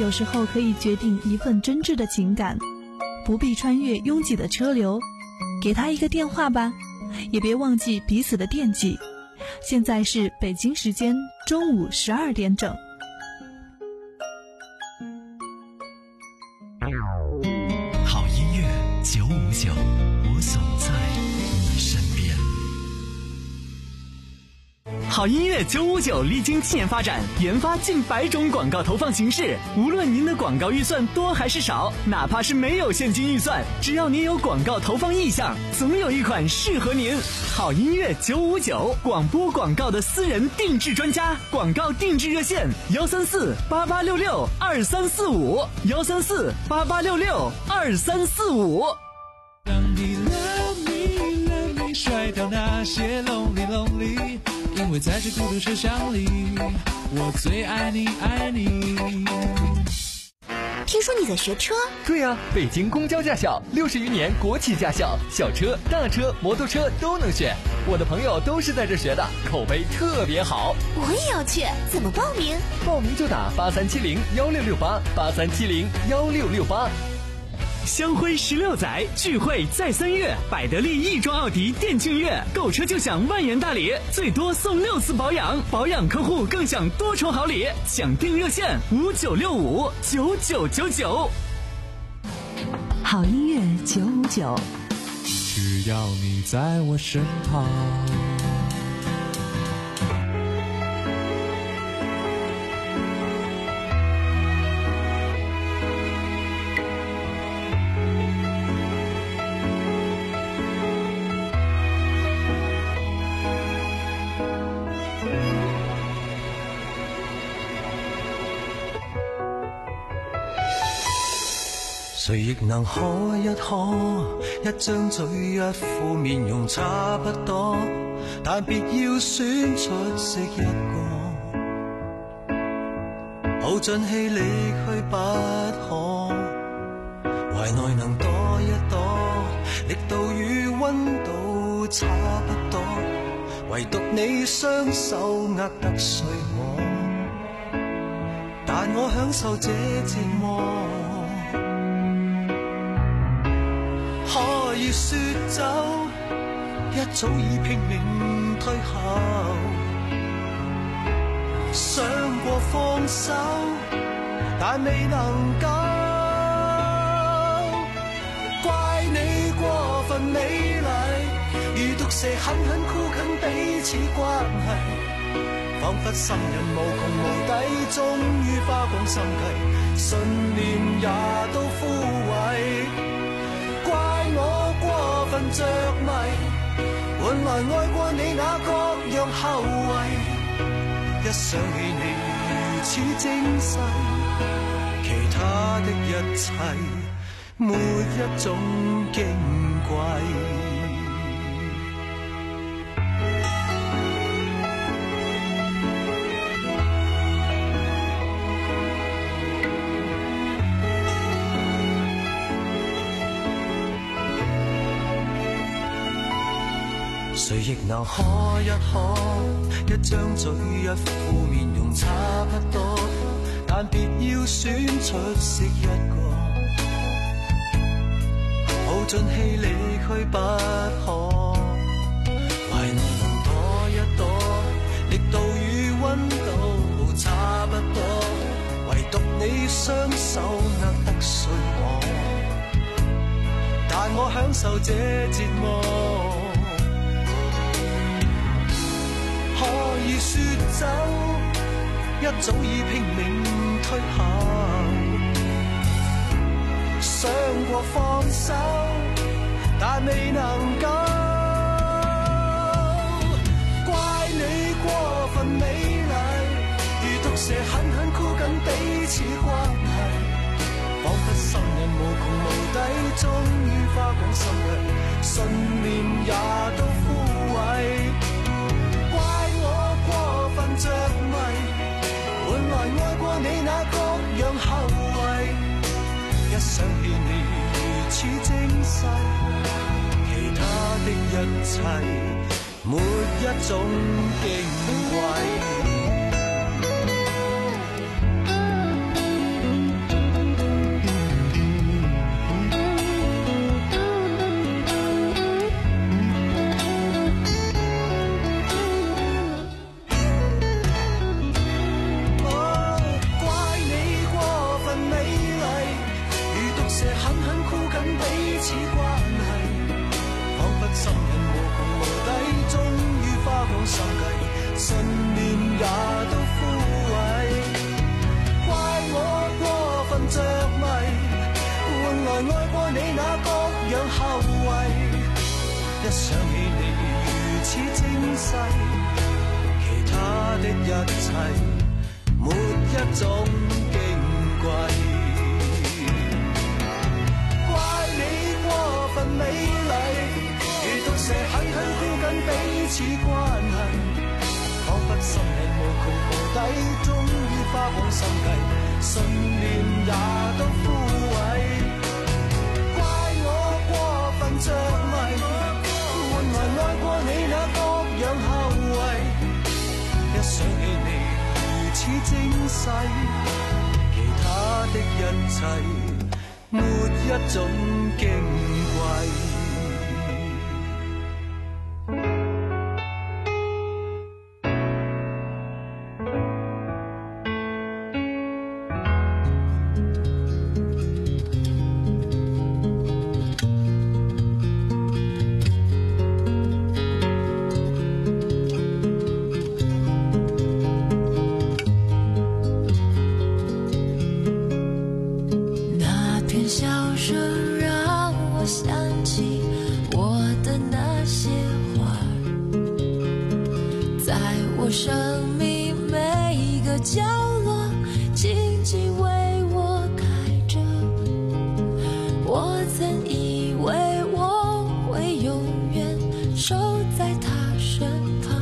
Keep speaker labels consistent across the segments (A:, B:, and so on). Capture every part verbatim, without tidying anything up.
A: 有时候可以决定一份真挚的情感，不必穿越拥挤的车流，给他一个电话吧，也别忘记彼此的惦记。现在是北京时间中午十二点整。
B: 好音乐九五九，我总在你身边。好音乐九五九历经七年发展，研发近百种广告投放形式。无论您的广告预算多还是少，哪怕是没有现金预算，只要您有广告投放意向，总有一款适合您。好音乐九五九，广播广告的私人定制专家，广告定制热线幺三四八八六六二三四五幺三四八八六六二三四五。
C: 当你 love me love me 甩掉那些 lonely lonely， 因为在这孤独车厢里，我最爱你爱你。
D: 听说你在学车？
E: 对呀、啊，北京公交驾校六十余年国企驾校，小车、大车、摩托车都能选。我的朋友都是在这学的，口碑特别好。
D: 我也要去，怎么报名？
E: 报名就打八三七零幺六六八八三七零幺六六八。
B: 香辉十六载，聚会在三月，百得利亦庄奥迪店庆月，购车就享万元大礼，最多送六次保养，保养客户更享多重好礼。抢订热线五九六五九九九九。
A: 好音乐九五九，
C: 只要你在我身旁。
F: 誰亦能可一可，一張嘴一副面容差不多，但別要選出色一個，耗盡氣力去不可，懷內能躲一躲，力度與溫度差不多，唯獨你雙手握得碎我，但我享受這折磨。可以說走，一早已拼命退後，想過放手，但未能夠。怪你過分美麗，如毒蛇狠狠箍緊彼此關係，彷彿心人無窮無底，終於花光心計，信念也都枯萎。怪我過分着迷，換來愛過你那各樣後遺，一想起你如此精細，其他的一切沒一種矜貴。誰亦能可一可，一張嘴一副面容差不多，但別要選出色一個，耗盡氣力去不可，懷內能躲一躲，力度與溫度差不多，唯獨你雙手握得碎我，但我享受這折磨。可以說走，一早已拼命退後，想過放手，但未能夠。怪你過分美麗，如毒蛇狠狠箍緊彼此關係，彷彿心人無窮無底，終於花光心計，信念也都枯萎。過分着迷，換來愛過你那各樣後遺，一想起你如此精細，其他的一切沒一種矜貴。 一切，沒一種矜貴。怪你過分美麗，如毒蛇狠狠箍緊彼此關係，彷彿心癮無窮無底，終於花光心計，信念也都枯萎。怪我過分着迷，換來愛過你那各樣後遺。一想起你如此精細，其他的一切沒一種矜貴。
G: 生命每一个角落静静为我开着，我曾以为我会永远守在他身旁，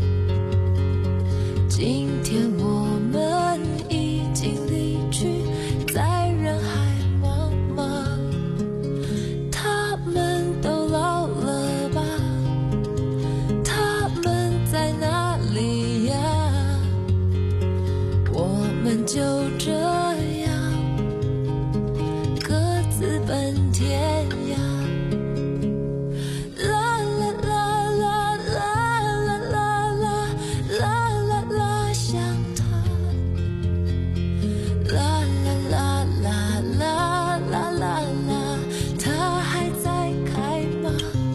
G: 今天我们已经离去，在人海茫茫，他们都老了吧，他们在哪里呀？我们就这样各自奔天涯。啦啦啦啦啦啦啦啦啦啦啦，想他。啦啦啦啦啦啦啦啦，他还在开吗？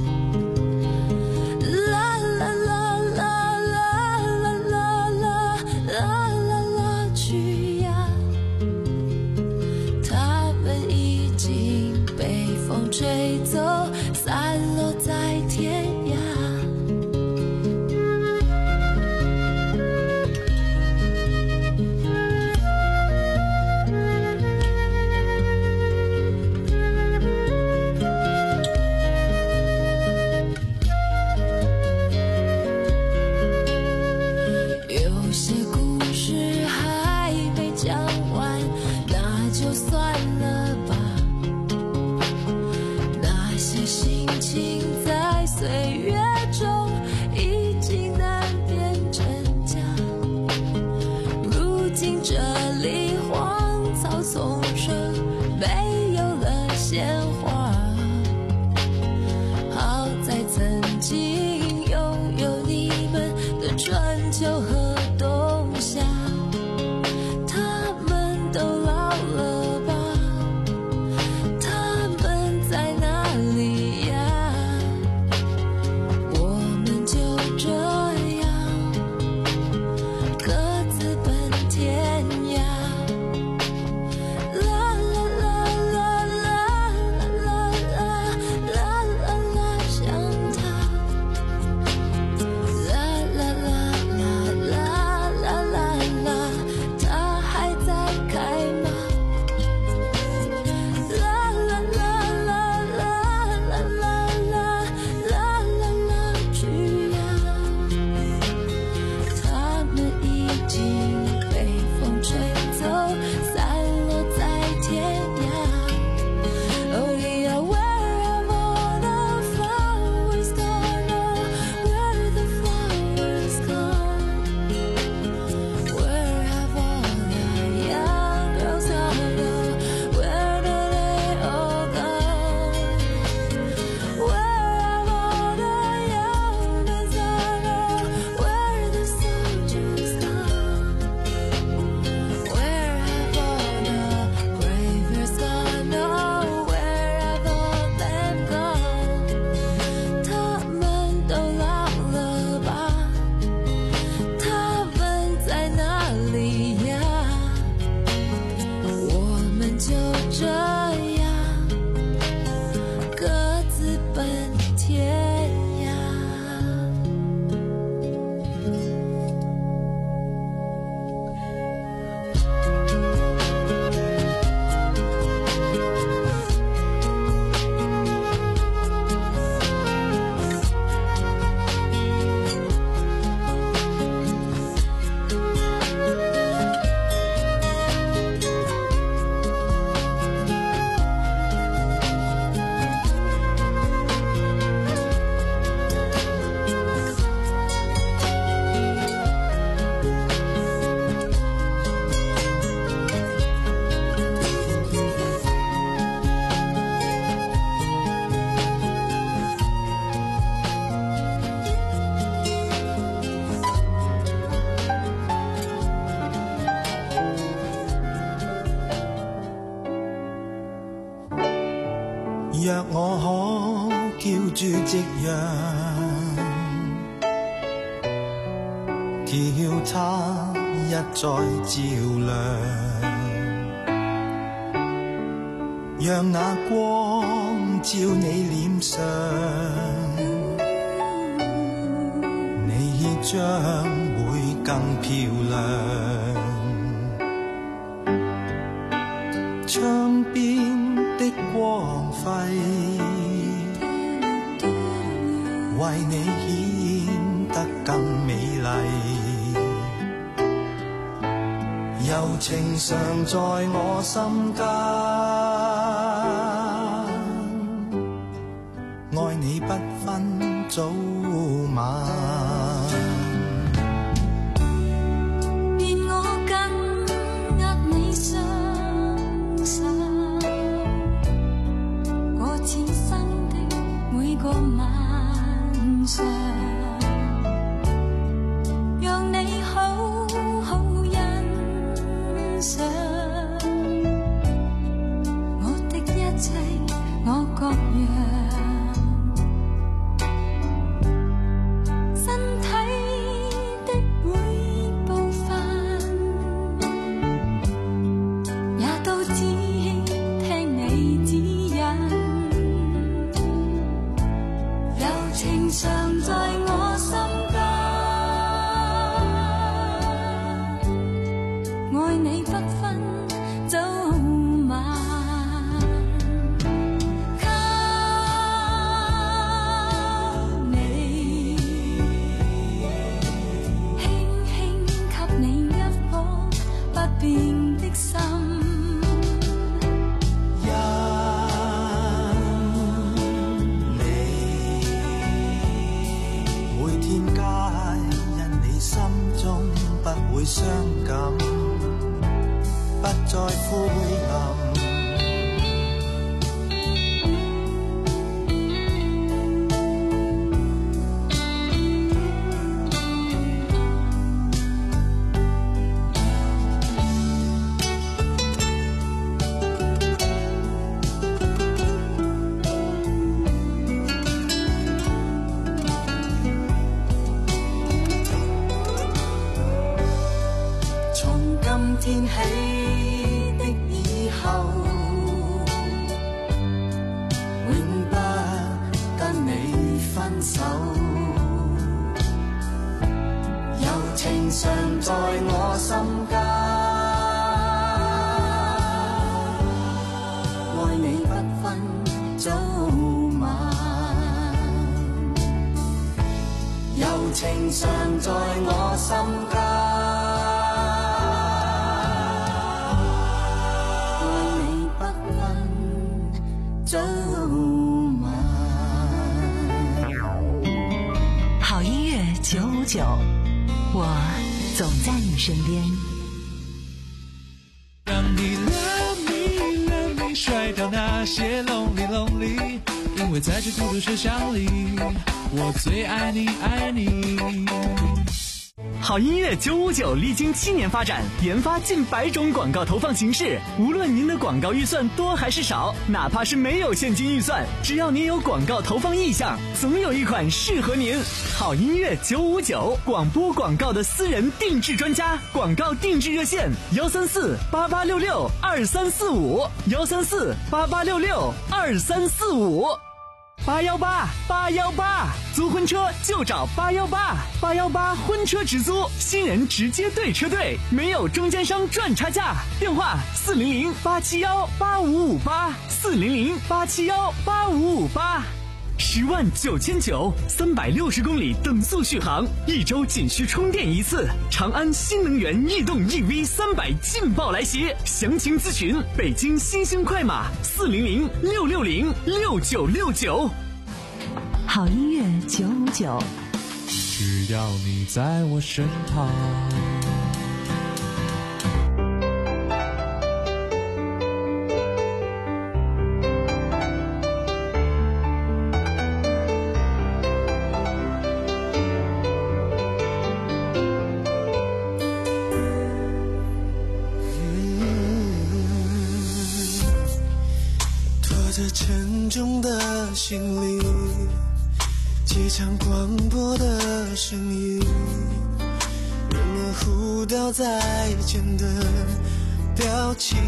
G: 啦啦啦啦啦啦啦啦啦啦啦，去呀！
F: 若我可叫住夕阳，叫它一再照亮，让那光照你臉上，你將會更漂亮。窗邊的光輝，為你顯得更美麗。柔情常在我心間，愛你不分早晚。
G: 願我緊握你雙手，過此生的每個晚上，讓你好好欣賞我的一切，我各樣。
F: 傷感不再灰暗，天起的以後，永不跟你分手。柔情常在我心間，愛你不分早晚。柔情常在我心間。
H: 好音乐九五九，我总在你身边。
C: 让你 love me love me 甩掉那些 lonely lonely， 因为在这孤独车厢里，我最爱你爱你。
B: 好音乐九五九历经七年发展，研发近百种广告投放形式。无论您的广告预算多还是少，哪怕是没有现金预算，只要您有广告投放意向，总有一款适合您。好音乐九五九，广播广告的私人定制专家，广告定制热线：幺三四八八六六二三四五，幺三四八八六六二三四五。八幺八八幺八，租婚车就找八幺八，八幺八婚车直租，新人直接对车队，没有中间商赚差价。电话四零零八七幺八五五八，四零零八七幺八五五八。十万九千九，三百六十公里等速续航，一周仅需充电一次。长安新能源逸动 E V 三百劲爆来袭，详情咨询北京新兴快马四零零六六零六九六九。
H: 好音乐九五九，
C: 只要你在我身旁。
F: 沉重的行李，机场广播的声音，人们互道再见的表情，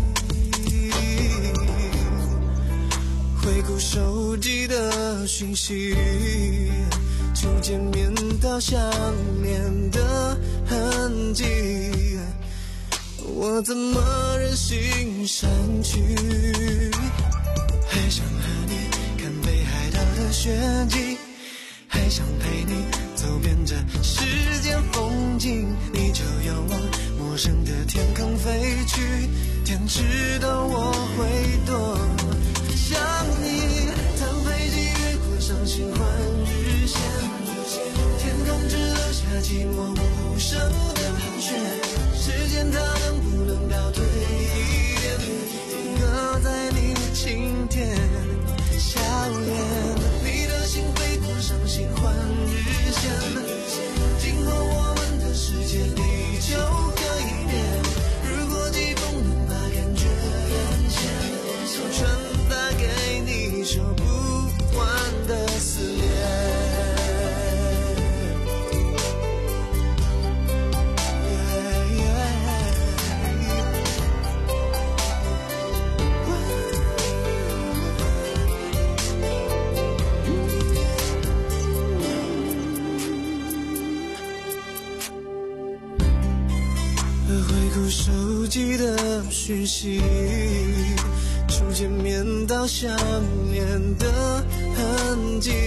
F: 回顾手机的讯息，初见面到想念的痕迹，我怎么忍心删去？还想和你看北海道的雪景，还想陪你走遍这世间风景，你就要往陌生的天空飞去，天知道我会多想你。谈飞机越过伤心换日线，天空只留下寂寞无声的盘旋，时间它能不能倒退一点，停格在你晴天笑脸，你的心飞过伤心换日线，今后我们的世界地球可以变，如果疾风能把感觉延线，想传达给你说不完的思念。手机的讯息，初见面到想念的痕迹，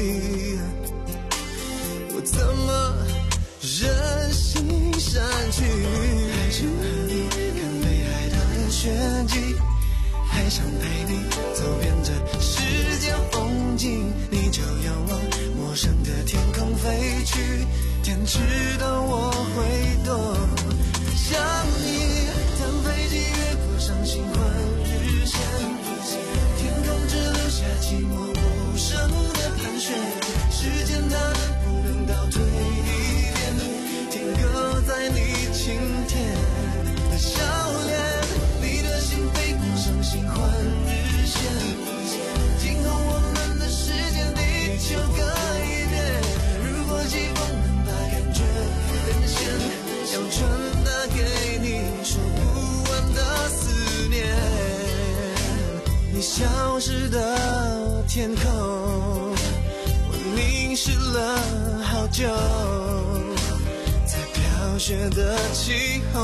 F: 我怎么忍心删去？还想和你看北海道的雪景，还想陪你走遍这世间风景，你就要往陌生的天空飞去，天知道我会多想你。谈飞机越过伤心换日线，天空只留下寂寞无声的盘旋，时间它能不能倒退一点，停格在你晴天的笑脸，你的心飞过伤心换日线，今后我们的世界地球可以变，如果疾风能把感觉连线，要传达给你说不完的思念，你消失的天空，我凝视了好久，在飘雪的气候，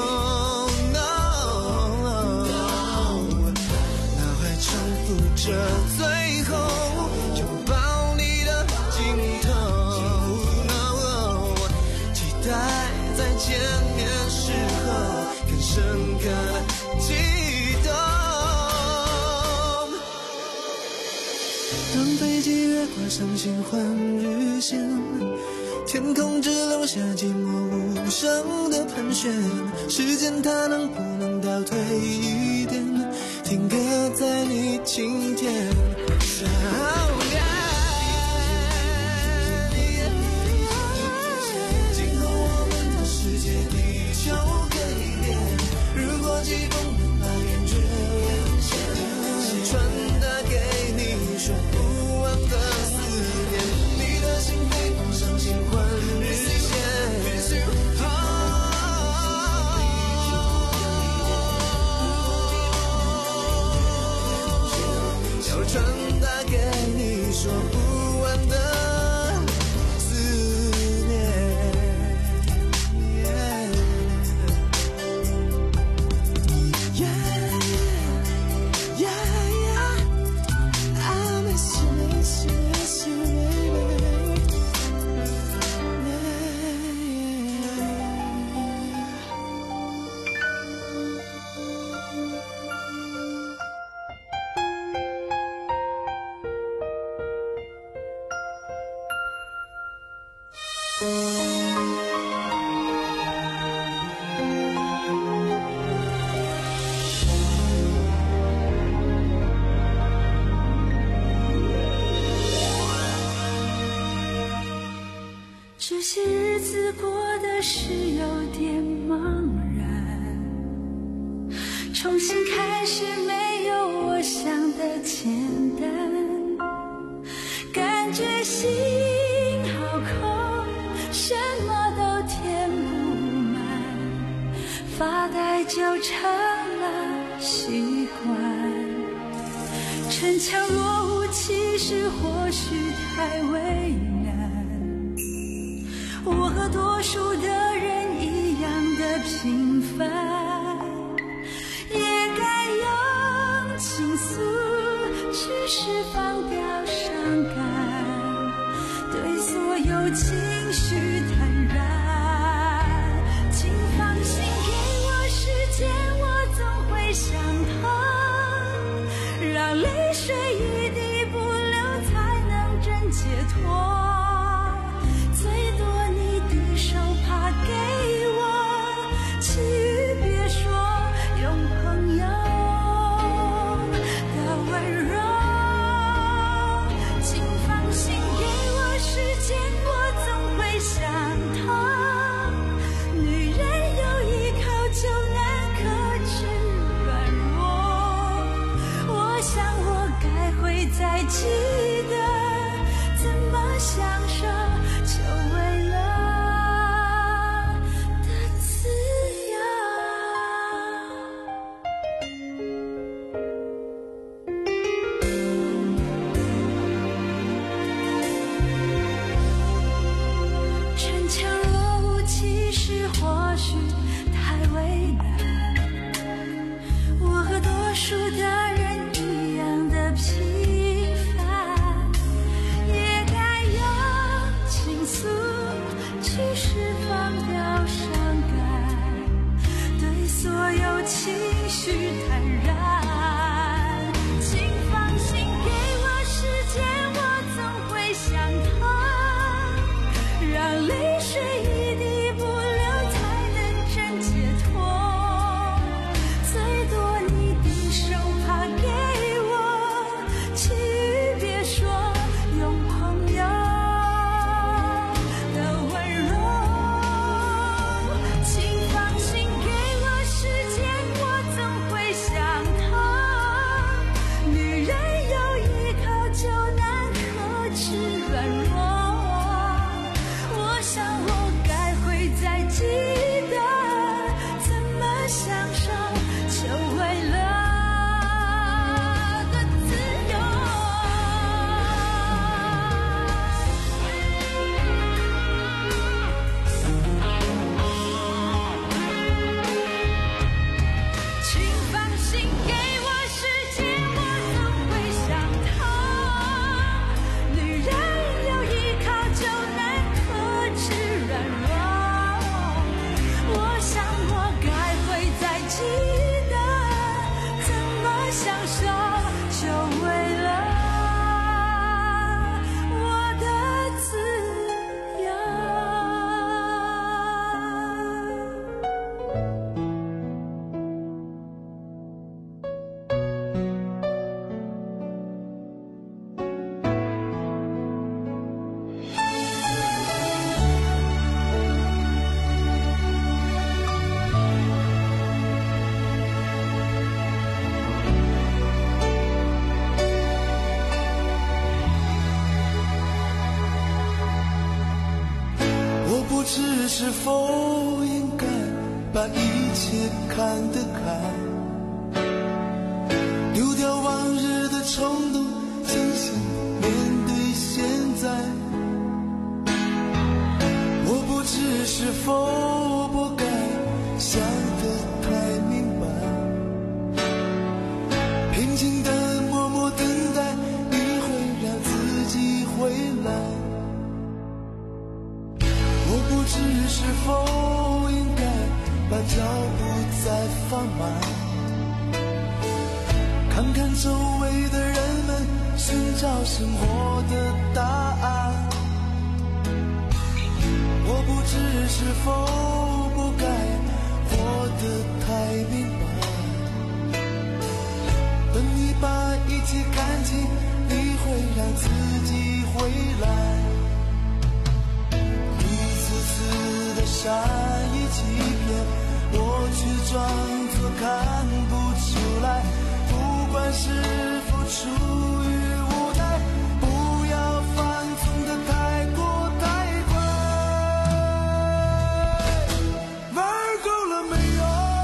F: no, 脑海重复着最后拥抱你的镜头， no, 期待在见面时候更深刻的激动。当飞机越过伤心换日线，天空只留下寂寞无声的盘旋，时间它能不能倒退一点，停格在你晴天笑脸，今后我们的世界地球可以变，如果疾风能把感觉连线，传达给你说不完的思念，你的心飞过伤心换日线，要传达给你说不完的思念。
G: 这些日子过得是有点茫然，重新开始没有我想的简发呆就成了习惯。逞强若无其事或许太为难，我和多数的人一样的平凡，也该用倾诉去释放掉伤感，对所有情绪坦然。请放心给我时间，我总会想通，让泪水一滴不流才能真解脱。最多你的手帕给我，其余别说，用朋友的温柔。请放心给我时间，我总会想通，女人有依靠就难克制软弱。我想我该会再记得怎么享受久违了的自由。逞强若无其事或许太为难，我和多数的人一样的平凡，也该用倾诉去释放掉伤感，对所有情绪坦然。请放心给我时间，我总会想通，让泪水一滴不流才能真解脱。最多你的手帕给我，其余别说，用朋友的温柔。请放心给我时间，我总会想通，女人有依靠就难克制软弱。我想我该会再记得怎么享受久违了的自由。请放心给我时间，我总会想通，女人有依靠就难克制软弱。我想我该会再记得怎么享受久违了我的自由。
F: 我不知是否应该把一切看得开，丢掉往日的冲动，清醒面对现在。我不知是否不该想得太明白，平静的默默等待，你会让自己回来。我不知是否应该把脚步再放慢，看看周围的人们，寻找生活的答案。我不知是否不该活得太明白，等你把一切看清，你会让自己回来。的善意欺骗，我却装作看不出来。不管是否出于无奈，不要放纵的太过太快。玩够了没有？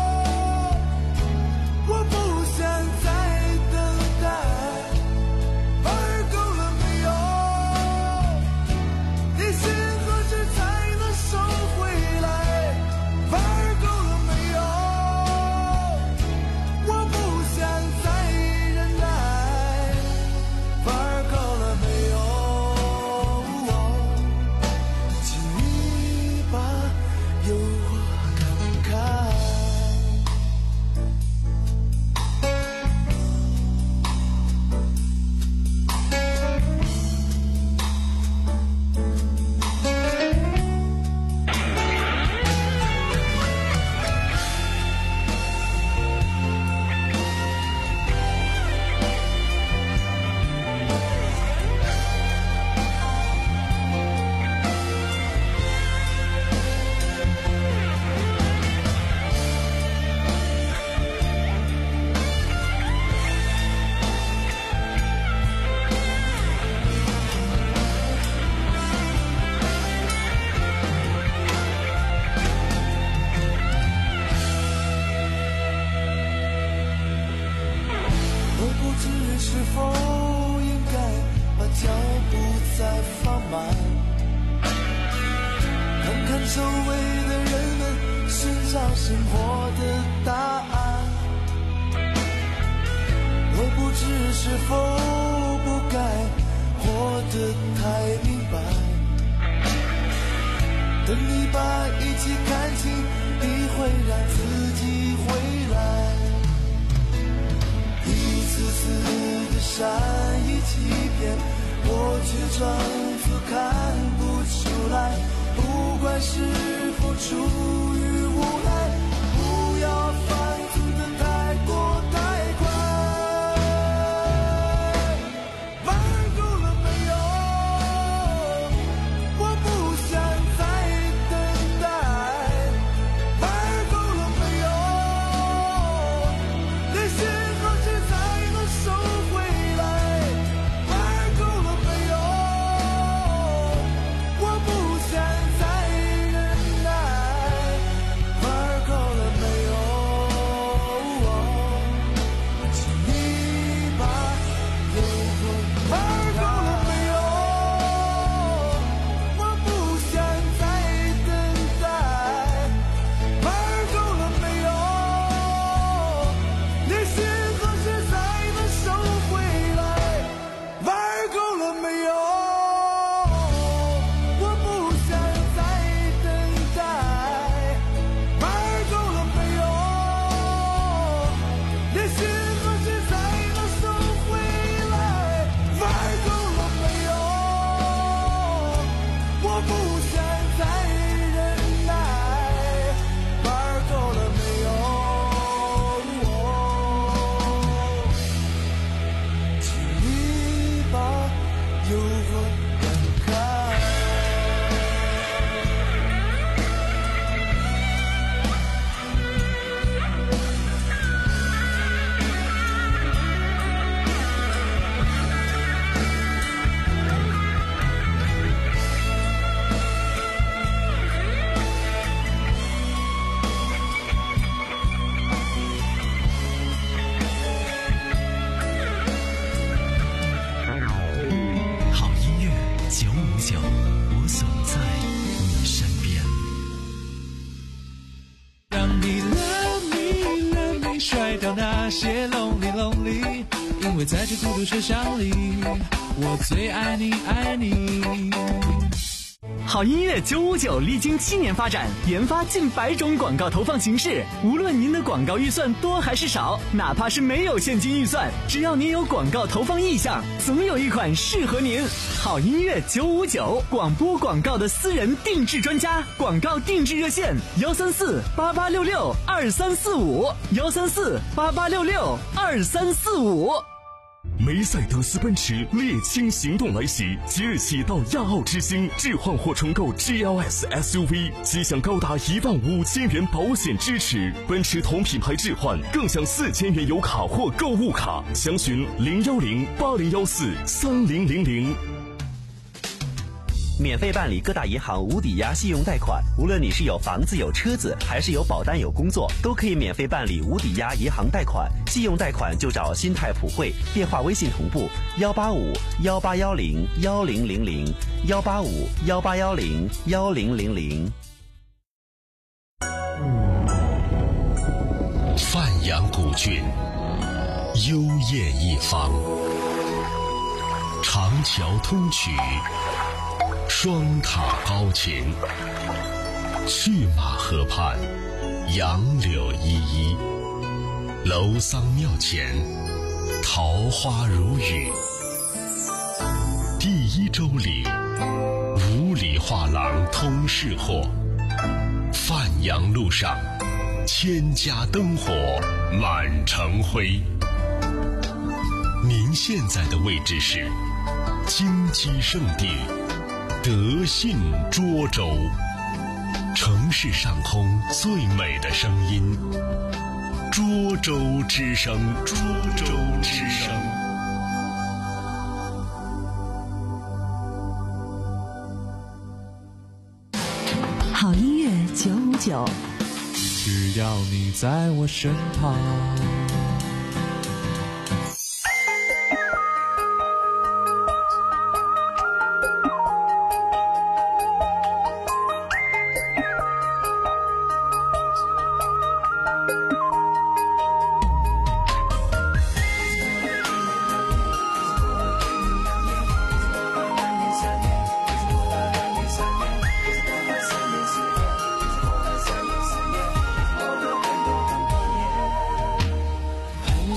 F: 生活的答案。我不知是否不该活得太明白，等你把一切看清，你会让自己回来。一次次的善意欺骗，我却装作看不出来。不管是否出于无奈，不要犯错的太过太快。玩够了没有？我不想再等待。玩够了没有？那些好事才能收回来。玩够了没有？我不想再忍耐。玩够了没有？请你把诱惑玩够了没有？我不想再等待。玩够了没有？那些好事才能收回来。玩够了没有？我不想再等待。玩够了没有？那些好事才能收回来。玩够了没有？我不想再忍耐。玩够了没有？请你把诱惑赶开。
B: 好音乐九五九，我总在你身边。
C: 让你 love me love me 甩掉那些 lonely lonely， 因为在这孤独车厢里，我最爱你爱你。
B: 好音乐九五九历经七年发展，研发近百种广告投放形式。无论您的广告预算多还是少，哪怕是没有现金预算，只要您有广告投放意向，总有一款适合您。好音乐九五九，广播广告的私人定制专家，广告定制热线：幺三四八八六六二三四五，幺三四八八六六二三四五。
I: 梅赛德斯奔驰猎青行动来袭，即日起到亚奥之星置换或重购 G L S S U V， 即享高达一万五千元保险支持。奔驰同品牌置换更享四千元油卡或购物卡。详询零幺零八零幺四三零零零。
J: 免费办理各大银行无抵押信用贷款，无论你是有房子有车子，还是有保单有工作，都可以免费办理无抵押银行贷款。信用贷款就找新泰普惠，电话微信同步幺八五幺八幺零幺零零零幺八五幺八幺零幺零零零。
K: 范阳古郡，幽艳一方，长桥通衢，双塔高擎，去马河畔，杨柳依依，楼桑庙前，桃花如雨。第一州里，五里画廊通市货，范阳路上，千家灯火满城辉。您现在的位置是金鸡圣地德信涿州，城市上空最美的声音，涿州之声，涿州之声。
H: 好音乐九五九，
C: 只要你在我身旁。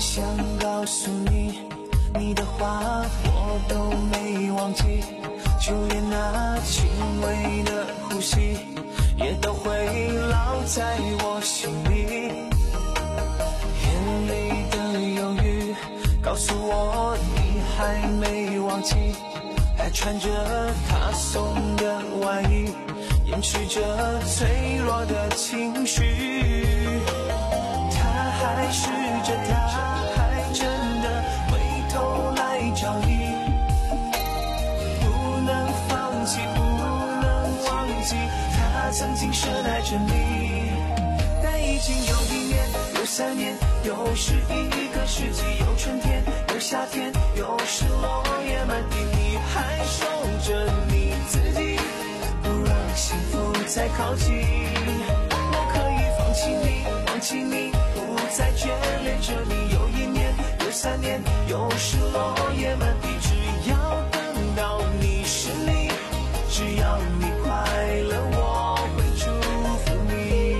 F: 想告诉你，你的话我都没忘记，就连那轻微的呼吸也都会烙在我心里。眼里的犹豫告诉我你还没忘记，还穿着他送的外衣，掩饰着脆弱的情绪。他还试着，他还真的回头来找你，不能放弃，不能忘记，他曾经深爱着你。但已经有一年，有三年，又是一个世纪，有春天，有夏天，有时落叶满地，你还守着你自己，不让幸福再靠近。我可以放弃你，忘记你，不再眷恋着你。有一年，有三年，有时落叶满地，只要等到你是你，只要你快乐，我会祝福你。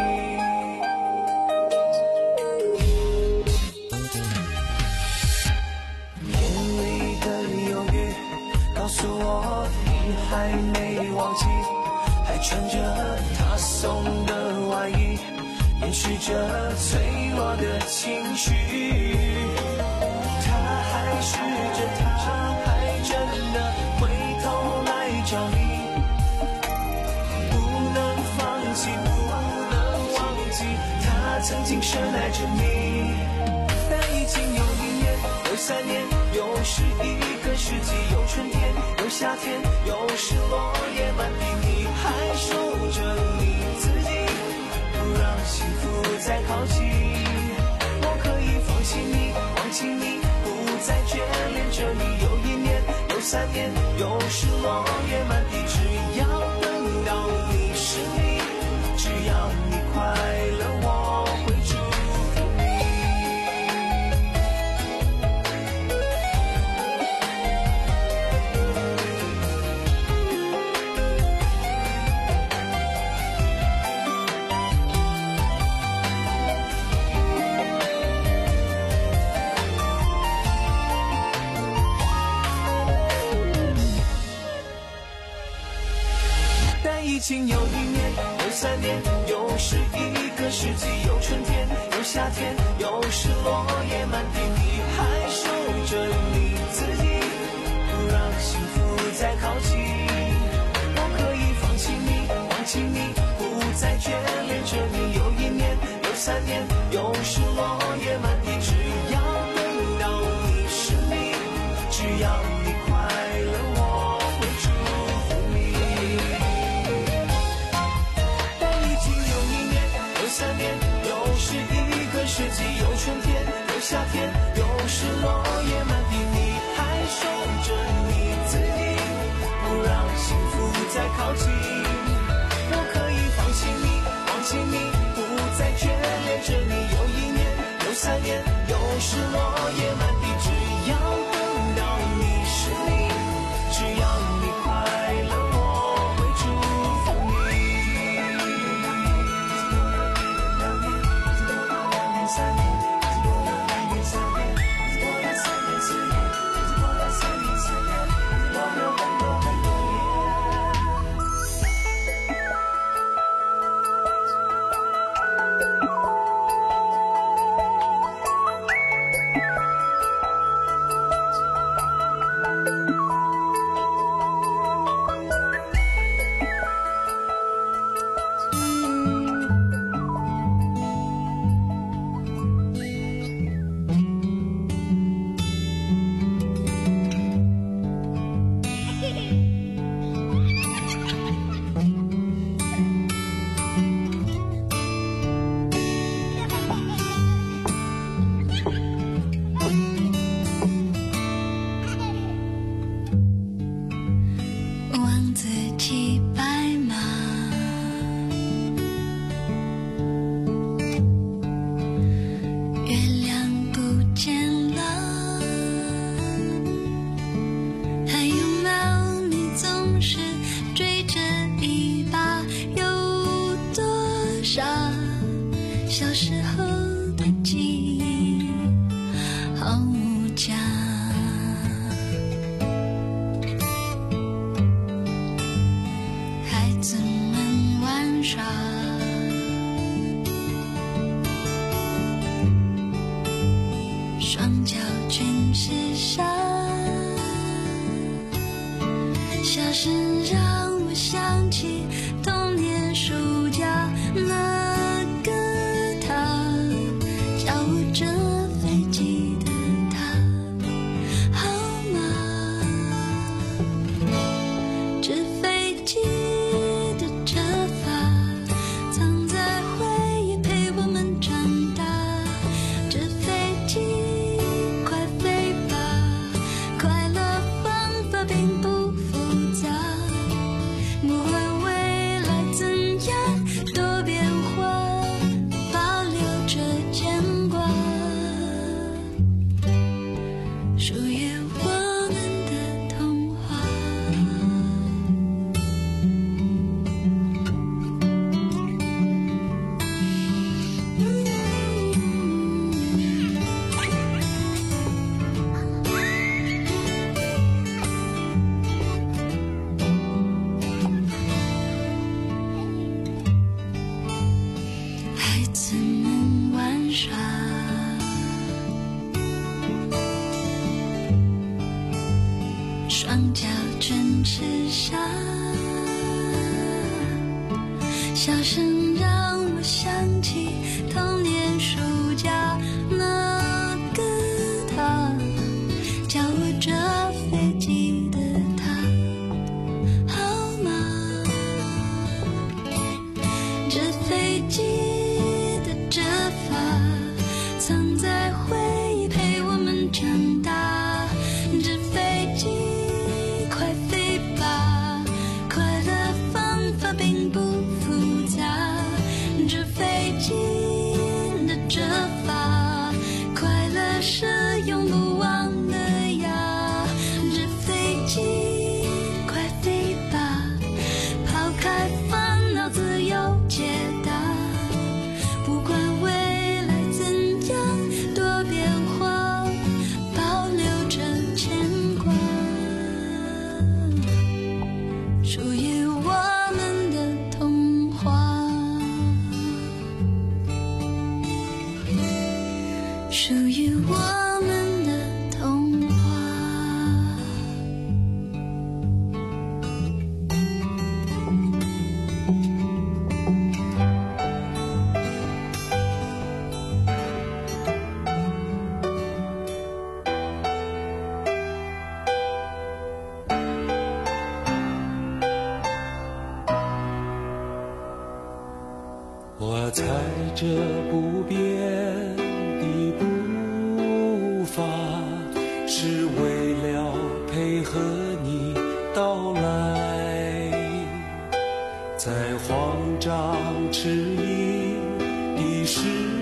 F: 眼里的犹豫告诉我你还没忘记，还穿着他送的外衣，掩饰着脆弱的情绪。他还试着，他还真的回头来找你，不能放弃，不能忘记，他曾经深爱着你。但已经有一年，有三年，又是一个世纪，有春天，有夏天，有时落叶满地，你还守着你自己，不让幸福再靠近。我可以放弃你，忘记你，不再眷恋着你。有一年，有三年，有时落叶满地，只要等到你是你，只要你快乐，我会祝福你。已经有一年，有三年，又是一个世纪，有春天，有夏天，有时落叶满地，你还守着你自己，不让幸福再靠近。我可以放弃你，忘记你，不再眷恋着你。有一年，有三年，有时落叶满地，只要等到你是你，只要你快乐，我会祝福你。三年，又是一个世纪，有春天，有夏天，有时落叶满地，你还守着你自己，不让幸福再靠近。我可以放弃你，忘记你，不再眷恋着你。有一年，有三年，有时落叶满地，只要等到你是你，只要你快乐，我会祝福你。三年，一直过了两年，三年，一直过了三年，四年，一直过了三年，四年，一直过了很多很多年。
G: 小时候的记忆。 声让我想起童年暑假那个他，教我折飞机的他，好吗？纸飞机的折法藏在回忆陪我们长大，纸飞机快飞吧，快乐方法并不复杂，不管未来怎样多变化，保留着牵挂，属于我们的童话。孩子们玩耍，双脚正吃沙，笑声让我想起童年暑假那个他，教我折飞机的他，好吗？纸飞机的折法藏在回忆陪我们长大，纸飞机快飞吧，快乐方法并不复杂，纸飞机的折法快乐是永不忘的呀，纸飞机快飞吧，抛开烦恼自由解答，不管未来怎样多变化，保留着牵挂，属于我们的童话，属于我们的童话。
F: 我踩着不变的步伐，是为了配合你到来，在慌张迟疑的时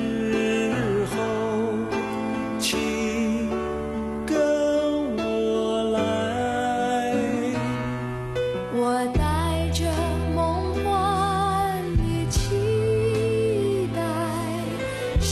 F: 候，请跟我来。
G: 我带着梦幻的期待，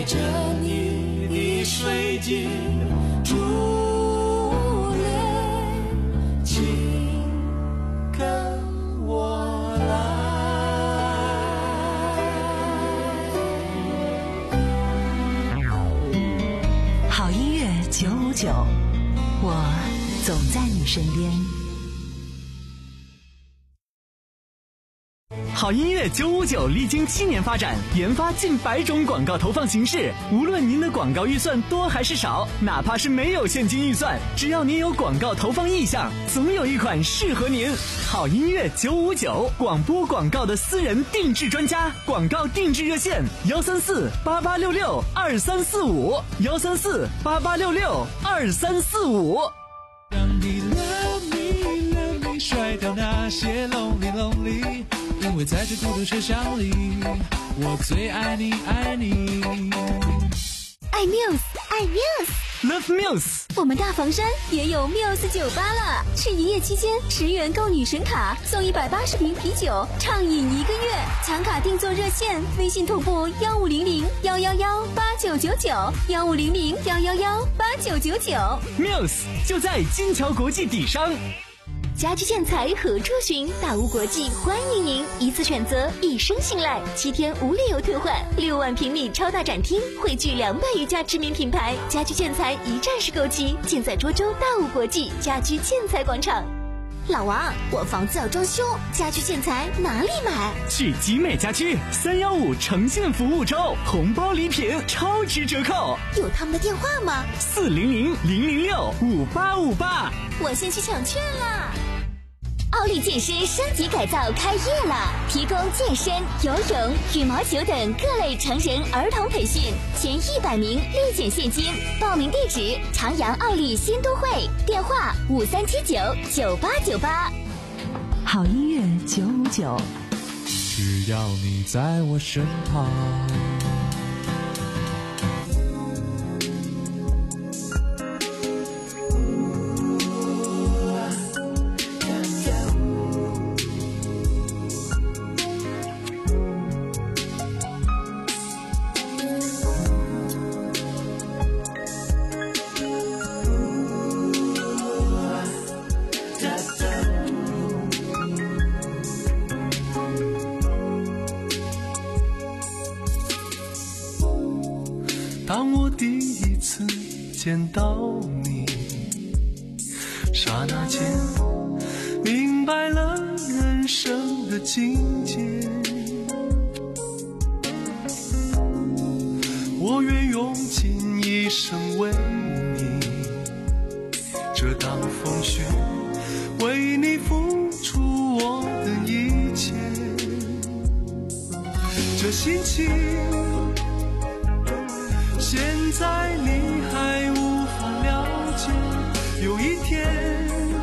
C: 着你的水晶珠泪，请跟我来。
H: 好音乐九五九，我总在你身边。
B: 好音乐九五九历经七年发展，研发近百种广告投放形式。无论您的广告预算多还是少，哪怕是没有现金预算，只要您有广告投放意向，总有一款适合您。好音乐九五九，广播广告的私人定制专家，广告定制热线幺三四八八六六二三四五幺三四八八六六二三四五。
C: 让你 love me love me 甩掉那些 lonely lonely， 因为在这孤独车厢里，我最爱你爱你。
D: 爱 Muse 爱 Muse
B: Love Muse，
D: 我们大房山也有 Muse 酒吧了。是营业期间十元购女神卡，送一百八十瓶啤酒，畅饮一个月。抢卡订座热线：微信同步幺五零零幺幺幺八九九九幺五零零幺幺幺八九九九。
B: Muse 就在金桥国际底商。
D: 家居建材何处寻？大屋国际欢迎您，一次选择，一生信赖，七天无理由退换，六万平米超大展厅，汇聚两百余家知名品牌，家居建材一站式购齐，尽在涿州大屋国际家居建材广场。老王，我房子要装修，家居建材哪里买？
B: 去集美家居三幺五诚信服务周，红包礼品超值折扣。
D: 有他们的电话吗？
B: 四零零零零六五八五八。
D: 我先去抢券啦！奥利健身升级改造开业了，提供健身、游泳、羽毛球等各类成人儿童培训，前一百名立减现金。报名地址：长阳奥利新都会，电话五三七九九八九八。
H: 好音乐九五九，
C: 只要你在我身旁。
F: 当我第一次见到你，刹那间明白了人生的境界。我愿用尽一生为你遮挡风雪，为你付出我的一切。这心情现在你还无法了解，有一天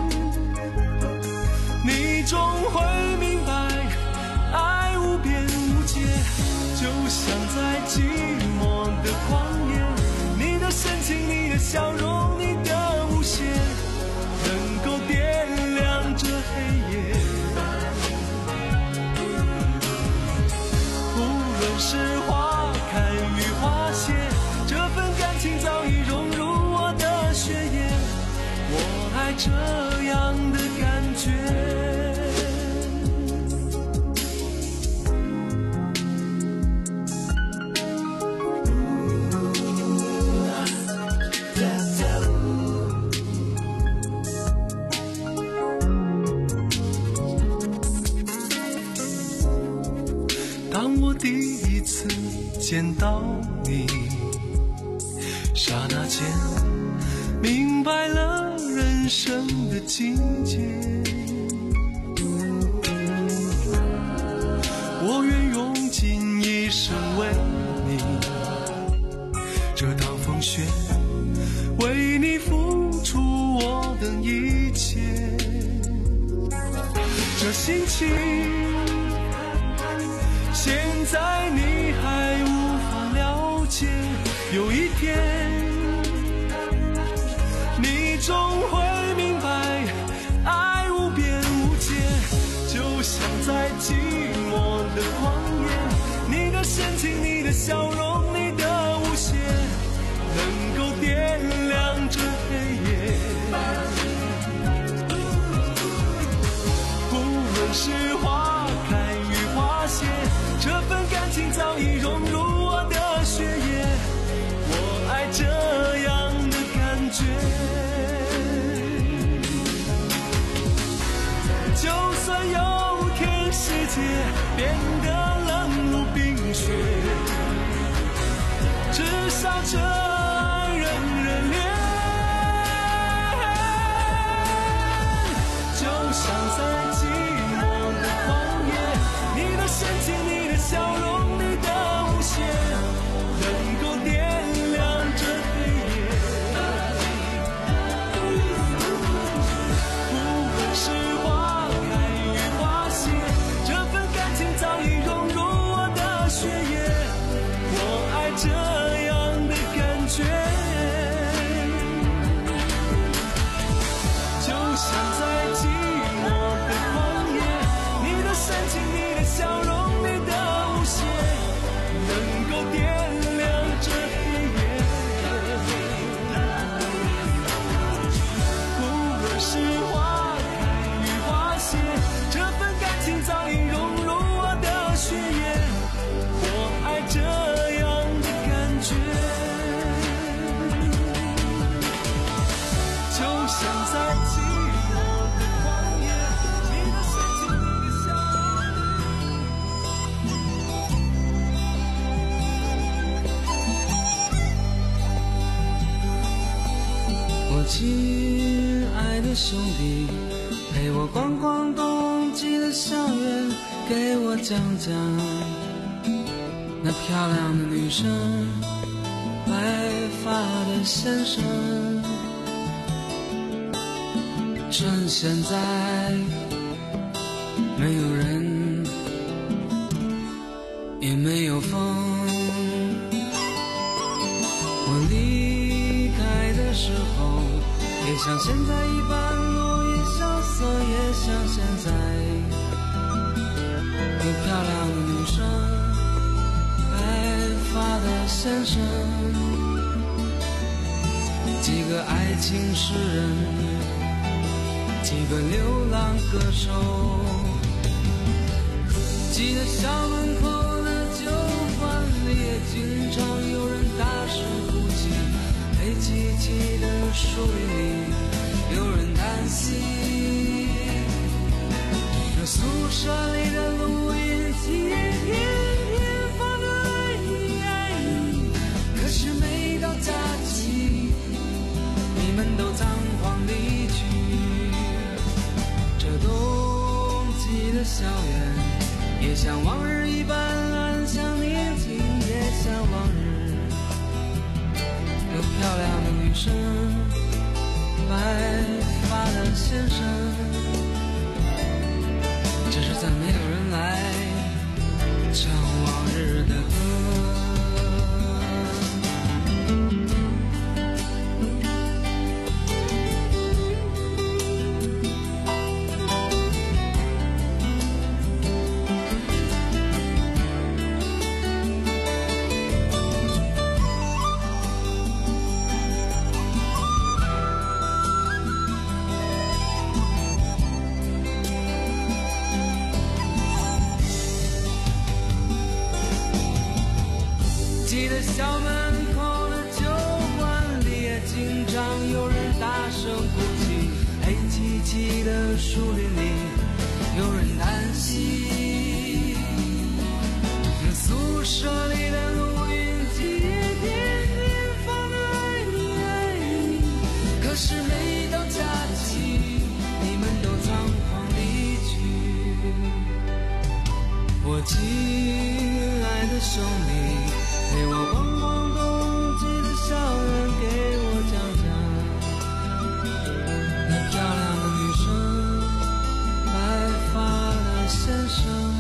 F: 你终会明白，爱无边无界，就像在寂寞的旷野，你的深情，你的笑容，你的无邪，能够点亮这黑夜。无论是花开与花谢，这份感情早已融入我的血液，我爱这样的感觉。当我第一次见到你，刹那间明白了人生的境界。我愿用尽一生为你遮挡风雪，为你付出我的一切。这心情现在你还无法了解，有一天你终会明白，爱无边无界，就像在寂寞的旷野，你的深情，你的笑容，你的无邪， 早已融入我的血液，我爱这样的感觉。就算有天世界变得冷如冰雪，至少这爱仍热烈。就像在寂寞的荒野，你的深情，你的笑容，你的无邪，能够点亮这黑夜。不论是花开与花谢，这份感情早已融入我的血液，我爱这样的感觉。就像在寂寞的荒野，你的深情，你的笑容，你的无邪，能够点亮这黑夜。不论是花开与花谢，这份感情早已融入我的血液，我爱这样的感觉。就像在寂寞的荒野，你的深情，你的笑容。我亲爱的兄弟，陪我逛逛冬季的校园，给我讲讲那漂亮的女生，白发的先生。趁现在没有人，也没有风，我离开的时候，也像现在一般落叶萧瑟，也像现在有漂亮的女生，白发的先生，几个爱情诗人，几个流浪歌手，记得校门口的酒馆里也经常有人大声哭泣，黑漆漆的树林里有人叹息，那宿舍里的录音机也天天放着爱你爱你，可是每到假期你们都仓皇离去。这冬季的校园也像往日一般安详宁静，也像往日有漂亮的女生，白发的先生，只是再没有人来唱往日的歌。记得校门口的酒馆里也经常有人大声哭泣，黑漆漆的树林里有人叹息，那宿舍里的录音机也天天放着爱你爱你，可是每到假期你们都仓皇离去。我亲爱的兄弟，陪我逛逛冬季的校园，给我讲讲那漂亮的女生，白发的先生。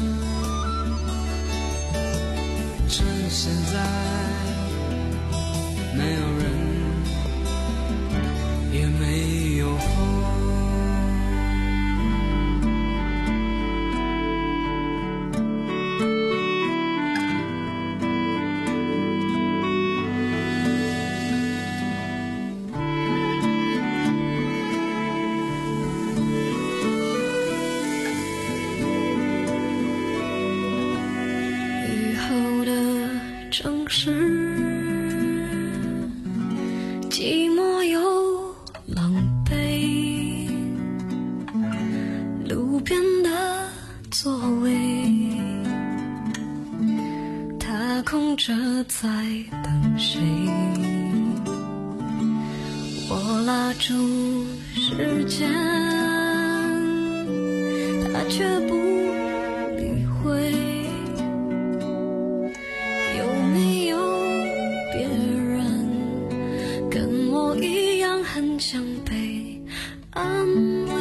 F: 趁现在没有人，也没有风。
G: 雨后的时，寂寞又狼狈，路边的座位，他空着在等谁？我拉住时间，他却不理会。有没有别人跟我一样很想被安慰？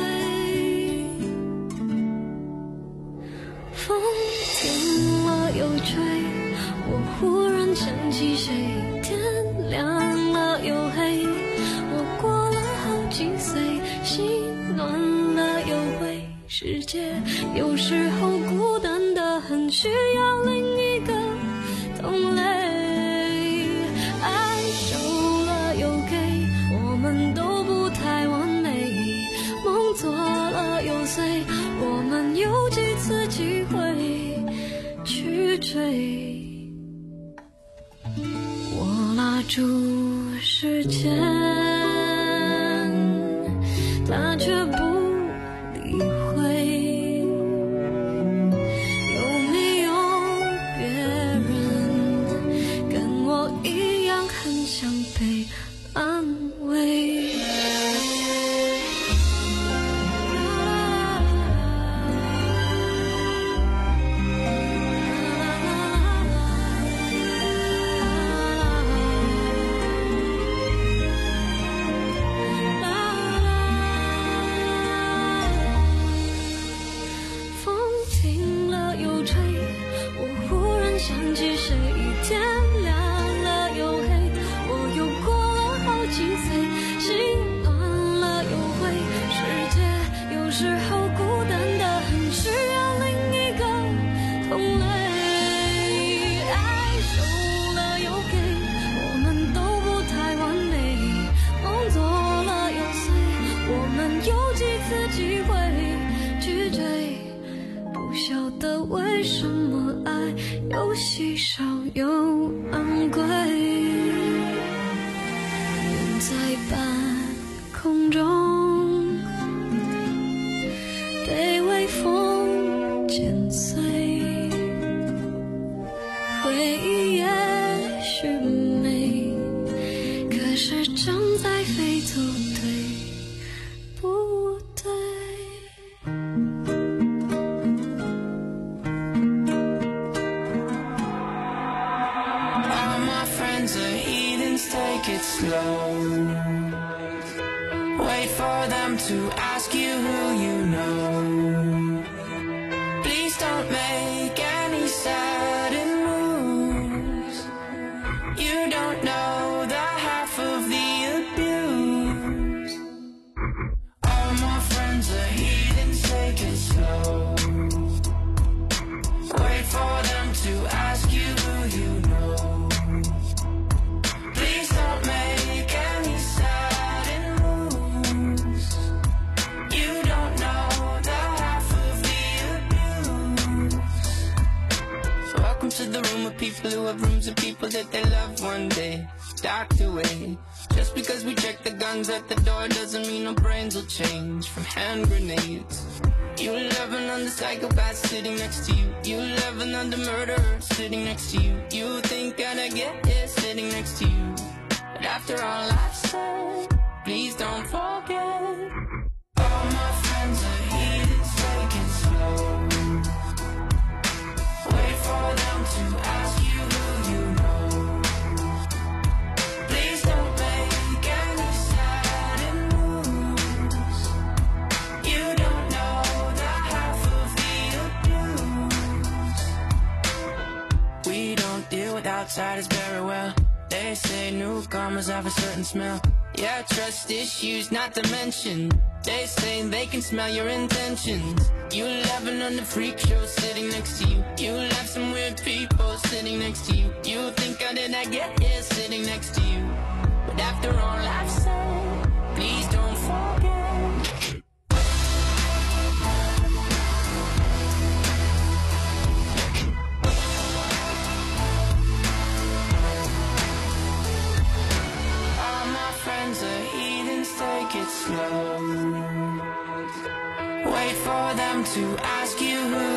G: 风停了又吹，我忽然想起谁。天亮了又黑，我过了好几岁，心暖了又灰。世界有时候孤单的很，需要另一个同类。爱收了又给，我们都不太完美。梦做了又碎，我们有几次机会去追。我拉住时间，他却不理会。有没有别人跟我一样很想被安慰？想起谁，天亮了又黑，我又过了好几岁，心暖了又灰。世界有时候孤单的很，需要另一个同类。爱收了又给，我们都不太完美。梦做了又碎，我们有几次机会去追。不晓得为什么爱又稀少又昂贵，人在半空中被微风剪碎，回忆也许美，可是正在飞走，对不对？
L: Take it slow. Wait for them to ask you who you know. Please don't make any sudden moves. You don't know the half of the abuse. All my friends are heathens, take it slow. Wait for them to ask you who you know. To the room of people who have rooms of people that they love one day docked away. Just because we check the guns at the door doesn't mean our brains will change from hand grenades. You love another psychopath sitting next to you. You love another murderer sitting next to you. You think I'd get here sitting next to you. But after all I've said, please don't forget. All my friends are heathens, take it slow. Wait for them to ask you who you know. Please don't make any sudden moves. You don't know the half of the abuse. We don't deal with outsiders very well. They say newcomers have a certain smell. Yeah, trust issues not to mention. They say they can smell your intentions. You laughing on the freak show sitting next to you. You laugh some weird people sitting next to you. You think how did I get here sitting next to you? But after all I've said, please don't forget. slow. Wait for them to ask you who